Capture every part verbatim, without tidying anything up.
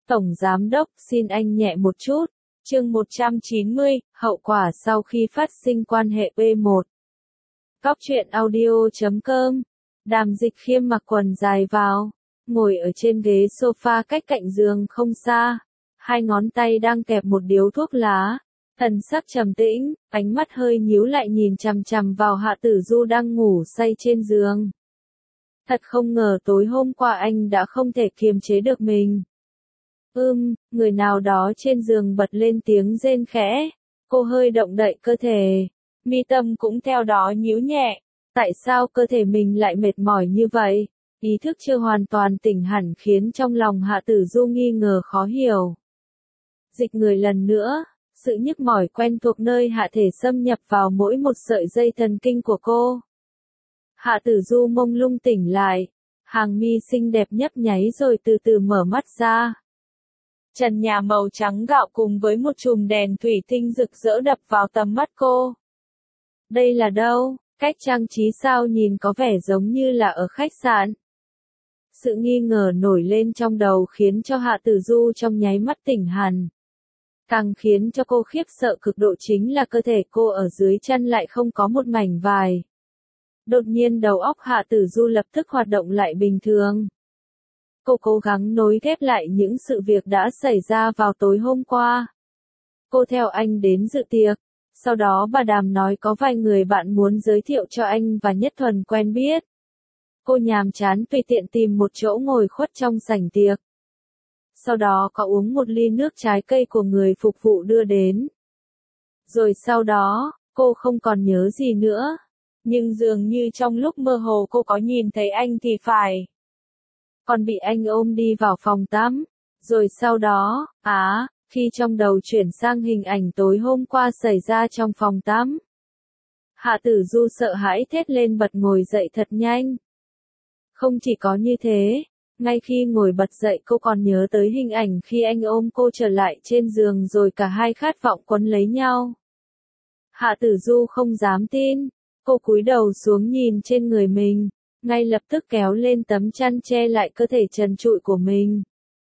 Tổng Giám Đốc, xin anh nhẹ một chút. Chương một trăm chín mươi, hậu quả sau khi phát sinh quan hệ P một. Cóc truyện audio chấm com. Đàm Dịch Khiêm mặc quần dài vào, ngồi ở trên ghế sofa cách cạnh giường không xa, hai ngón tay đang kẹp một điếu thuốc lá, thần sắc trầm tĩnh, ánh mắt hơi nhíu lại nhìn chằm chằm vào Hạ Tử Du đang ngủ say trên giường. Thật không ngờ tối hôm qua anh đã không thể kiềm chế được mình. Ưm, người nào đó trên giường bật lên tiếng rên khẽ, cô hơi động đậy cơ thể, mi tâm cũng theo đó nhíu nhẹ. Tại sao cơ thể mình lại mệt mỏi như vậy? Ý thức chưa hoàn toàn tỉnh hẳn khiến trong lòng Hạ Tử Du nghi ngờ khó hiểu. Dịch người lần nữa, sự nhức mỏi quen thuộc nơi hạ thể xâm nhập vào mỗi một sợi dây thần kinh của cô. Hạ Tử Du mông lung tỉnh lại, hàng mi xinh đẹp nhấp nháy rồi từ từ mở mắt ra. Trần nhà màu trắng gạo cùng với một chùm đèn thủy tinh rực rỡ đập vào tầm mắt cô. Đây là đâu? Cách trang trí sao nhìn có vẻ giống như là ở khách sạn. Sự nghi ngờ nổi lên trong đầu khiến cho Hạ Tử Du trong nháy mắt tỉnh hẳn. Càng khiến cho cô khiếp sợ cực độ chính là cơ thể cô ở dưới chân lại không có một mảnh vải. Đột nhiên đầu óc Hạ Tử Du lập tức hoạt động lại bình thường. Cô cố gắng nối ghép lại những sự việc đã xảy ra vào tối hôm qua. Cô theo anh đến dự tiệc. Sau đó bà Đàm nói có vài người bạn muốn giới thiệu cho anh và Nhất Thuần quen biết. Cô nhàm chán tùy tiện tìm một chỗ ngồi khuất trong sảnh tiệc. Sau đó có uống một ly nước trái cây của người phục vụ đưa đến. Rồi sau đó, cô không còn nhớ gì nữa. Nhưng dường như trong lúc mơ hồ cô có nhìn thấy anh thì phải. Còn bị anh ôm đi vào phòng tắm. Rồi sau đó, á... Khi trong đầu chuyển sang hình ảnh tối hôm qua xảy ra trong phòng tắm. Hạ Tử Du sợ hãi thét lên bật ngồi dậy thật nhanh. Không chỉ có như thế, ngay khi ngồi bật dậy cô còn nhớ tới hình ảnh khi anh ôm cô trở lại trên giường rồi cả hai khát vọng quấn lấy nhau. Hạ Tử Du không dám tin, cô cúi đầu xuống nhìn trên người mình, ngay lập tức kéo lên tấm chăn che lại cơ thể trần trụi của mình.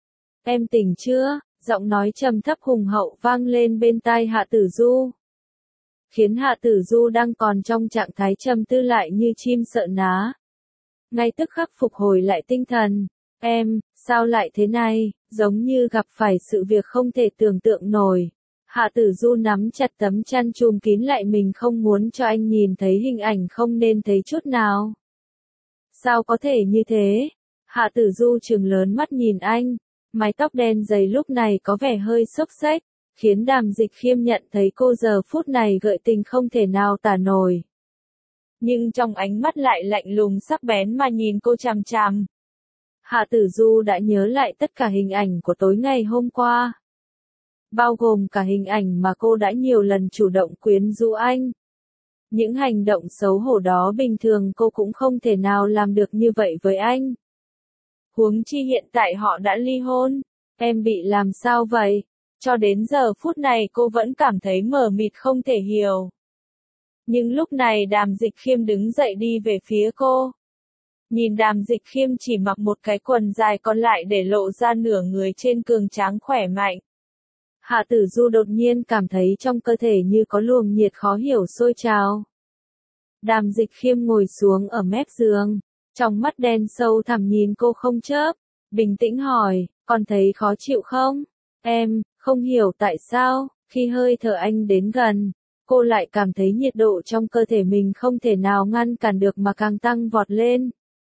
Em tỉnh chưa? Giọng nói trầm thấp hùng hậu vang lên bên tai Hạ Tử Du. Khiến Hạ Tử Du đang còn trong trạng thái trầm tư lại như chim sợ ná. Ngay tức khắc phục hồi lại tinh thần. Em, sao lại thế này, giống như gặp phải sự việc không thể tưởng tượng nổi. Hạ Tử Du nắm chặt tấm chăn trùm kín lại mình không muốn cho anh nhìn thấy hình ảnh không nên thấy chút nào. Sao có thể như thế? Hạ Tử Du trừng lớn mắt nhìn anh. Mái tóc đen dày lúc này có vẻ hơi xốc xếch, khiến Đàm Dịch Khiêm nhận thấy cô giờ phút này gợi tình không thể nào tả nổi. Nhưng trong ánh mắt lại lạnh lùng sắc bén mà nhìn cô chằm chằm. Hạ Tử Du đã nhớ lại tất cả hình ảnh của tối ngày hôm qua. Bao gồm cả hình ảnh mà cô đã nhiều lần chủ động quyến rũ anh. Những hành động xấu hổ đó bình thường cô cũng không thể nào làm được như vậy với anh. Huống chi hiện tại họ đã ly hôn. Em bị làm sao vậy? Cho đến giờ phút này cô vẫn cảm thấy mờ mịt không thể hiểu. Nhưng lúc này Đàm Dịch Khiêm đứng dậy đi về phía cô. Nhìn Đàm Dịch Khiêm chỉ mặc một cái quần dài còn lại để lộ ra nửa người trên cường tráng khỏe mạnh. Hạ Tử Du đột nhiên cảm thấy trong cơ thể như có luồng nhiệt khó hiểu sôi trào. Đàm Dịch Khiêm ngồi xuống ở mép giường. Trong mắt đen sâu thẳm nhìn cô không chớp, bình tĩnh hỏi, còn thấy khó chịu không? Em, không hiểu tại sao, khi hơi thở anh đến gần, cô lại cảm thấy nhiệt độ trong cơ thể mình không thể nào ngăn cản được mà càng tăng vọt lên.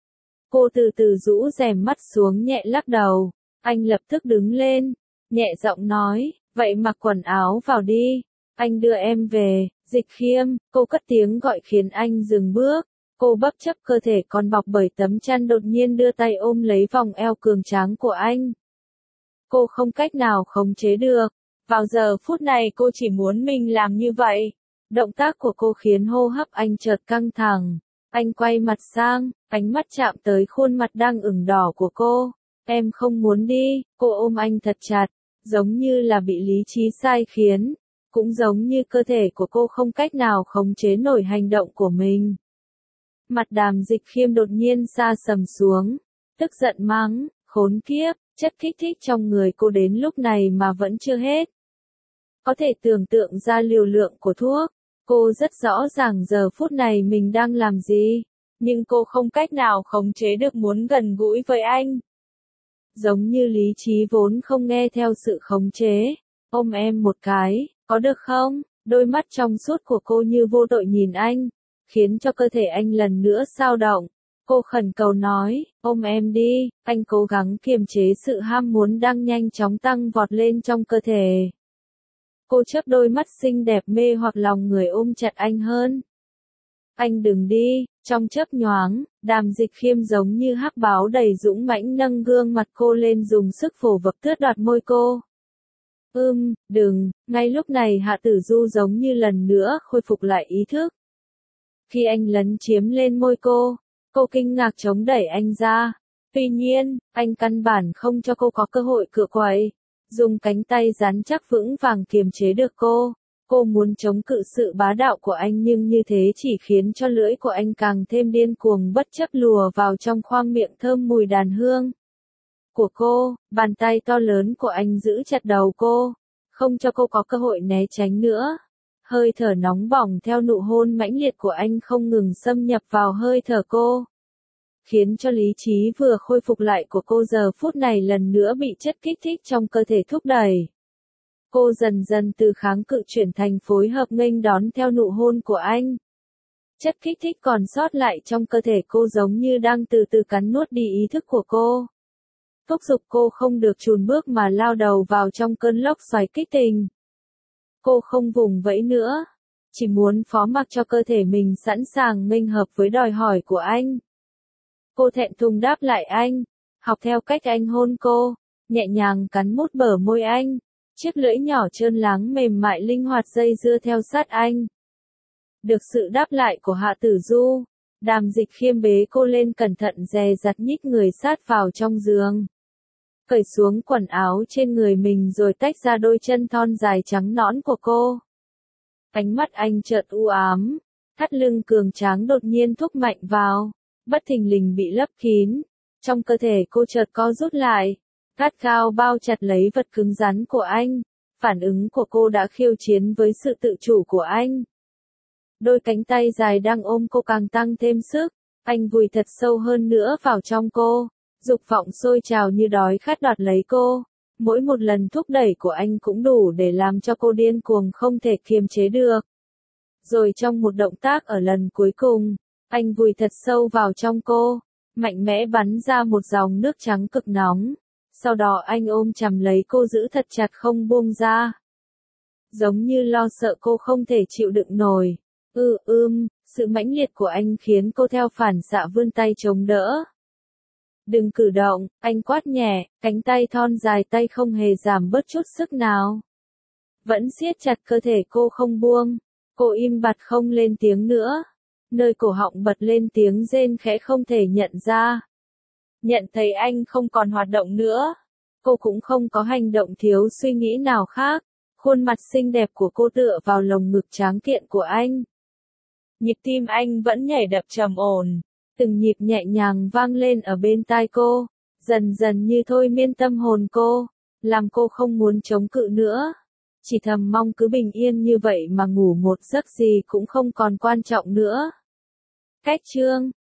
Cô từ từ rũ rèm mắt xuống nhẹ lắc đầu, anh lập tức đứng lên, nhẹ giọng nói, vậy mặc quần áo vào đi, anh đưa em về. Dịch Khiêm, cô cất tiếng gọi khiến anh dừng bước. Cô bất chấp cơ thể còn bọc bởi tấm chăn đột nhiên đưa tay ôm lấy vòng eo cường tráng của anh. Cô không cách nào khống chế được. Vào giờ phút này cô chỉ muốn mình làm như vậy. Động tác của cô khiến hô hấp anh chợt căng thẳng. Anh quay mặt sang, ánh mắt chạm tới khuôn mặt đang ửng đỏ của cô. Em không muốn đi, cô ôm anh thật chặt, giống như là bị lý trí sai khiến. Cũng giống như cơ thể của cô không cách nào khống chế nổi hành động của mình. Mặt Đàm Dịch Khiêm đột nhiên sa sầm xuống, tức giận mắng, khốn kiếp, Chất kích thích trong người cô đến lúc này mà vẫn chưa hết. Có thể tưởng tượng ra liều lượng của thuốc. Cô rất rõ ràng giờ phút này mình đang làm gì. Nhưng cô không cách nào khống chế được muốn gần gũi với anh. Giống như lý trí vốn không nghe theo sự khống chế. Ôm em một cái, có được không? Đôi mắt trong suốt của cô như vô tội nhìn anh, khiến cho cơ thể anh lần nữa xao động. Cô khẩn cầu nói, ôm em đi, anh cố gắng kiềm chế sự ham muốn đang nhanh chóng tăng vọt lên trong cơ thể. Cô chớp đôi mắt xinh đẹp mê hoặc lòng người ôm chặt anh hơn. Anh đừng đi, trong chớp nhoáng, Đàm Dịch Khiêm giống như hắc báo đầy dũng mãnh nâng gương mặt cô lên dùng sức phổ vập tước đoạt môi cô. Ưm, đừng, ngay lúc này Hạ Tử Du giống như lần nữa khôi phục lại ý thức. Khi anh lấn chiếm lên môi cô, cô kinh ngạc chống đẩy anh ra. Tuy nhiên, anh căn bản không cho cô có cơ hội cựa quậy, dùng cánh tay rắn chắc vững vàng kiềm chế được cô. Cô muốn chống cự sự bá đạo của anh nhưng như thế chỉ khiến cho lưỡi của anh càng thêm điên cuồng bất chấp lùa vào trong khoang miệng thơm mùi đàn hương của cô. Bàn tay to lớn của anh giữ chặt đầu cô, không cho cô có cơ hội né tránh nữa. Hơi thở nóng bỏng theo nụ hôn mãnh liệt của anh không ngừng xâm nhập vào hơi thở cô, khiến cho lý trí vừa khôi phục lại của cô giờ phút này lần nữa bị chất kích thích trong cơ thể thúc đẩy. Cô dần dần từ kháng cự chuyển thành phối hợp nghênh đón theo nụ hôn của anh. Chất kích thích còn sót lại trong cơ thể cô giống như đang từ từ cắn nuốt đi ý thức của cô. Thúc giục cô không được chùn bước mà lao đầu vào trong cơn lốc xoáy kích tình. Cô không vùng vẫy nữa, chỉ muốn phó mặc cho cơ thể mình sẵn sàng nghênh hợp với đòi hỏi của anh. Cô thẹn thùng đáp lại anh, học theo cách anh hôn cô, nhẹ nhàng cắn mút bờ môi anh. Chiếc lưỡi nhỏ trơn láng mềm mại linh hoạt dây dưa theo sát anh. Được sự đáp lại của Hạ Tử Du, Đàm Dịch Khiêm bế cô lên cẩn thận dè dặt nhích người sát vào trong giường. Cởi xuống quần áo trên người mình rồi tách ra đôi chân thon dài trắng nõn của cô. Ánh mắt anh chợt u ám, thắt lưng cường tráng đột nhiên thúc mạnh vào, bất thình lình bị lấp kín. Trong cơ thể cô chợt co rút lại, gắt gao bao chặt lấy vật cứng rắn của anh. Phản ứng của cô đã khiêu chiến với sự tự chủ của anh. Đôi cánh tay dài đang ôm cô càng tăng thêm sức, anh vùi thật sâu hơn nữa vào trong cô, dục vọng sôi trào như đói khát đoạt lấy cô. Mỗi một lần thúc đẩy của anh cũng đủ để làm cho cô điên cuồng không thể kiềm chế được. Rồi trong một động tác ở lần cuối cùng, anh vùi thật sâu vào trong cô, mạnh mẽ bắn ra một dòng nước trắng cực nóng. Sau đó anh ôm chầm lấy cô giữ thật chặt không buông ra. Giống như lo sợ cô không thể chịu đựng nổi. Ừ ưm, sự mãnh liệt của anh khiến cô theo phản xạ vươn tay chống đỡ. Đừng cử động, anh quát nhẹ, cánh tay thon dài tay không hề giảm bớt chút sức nào. Vẫn siết chặt cơ thể cô không buông. Cô im bặt không lên tiếng nữa. Nơi cổ họng bật lên tiếng rên khẽ không thể nhận ra. Nhận thấy anh không còn hoạt động nữa. Cô cũng không có hành động thiếu suy nghĩ nào khác. Khuôn mặt xinh đẹp của cô tựa vào lồng ngực tráng kiện của anh. Nhịp tim anh vẫn nhảy đập trầm ổn. Từng nhịp nhẹ nhàng vang lên ở bên tai cô. Dần dần như thôi miên tâm hồn cô. Làm cô không muốn chống cự nữa. Chỉ thầm mong cứ bình yên như vậy mà ngủ một giấc gì cũng không còn quan trọng nữa. Cách chương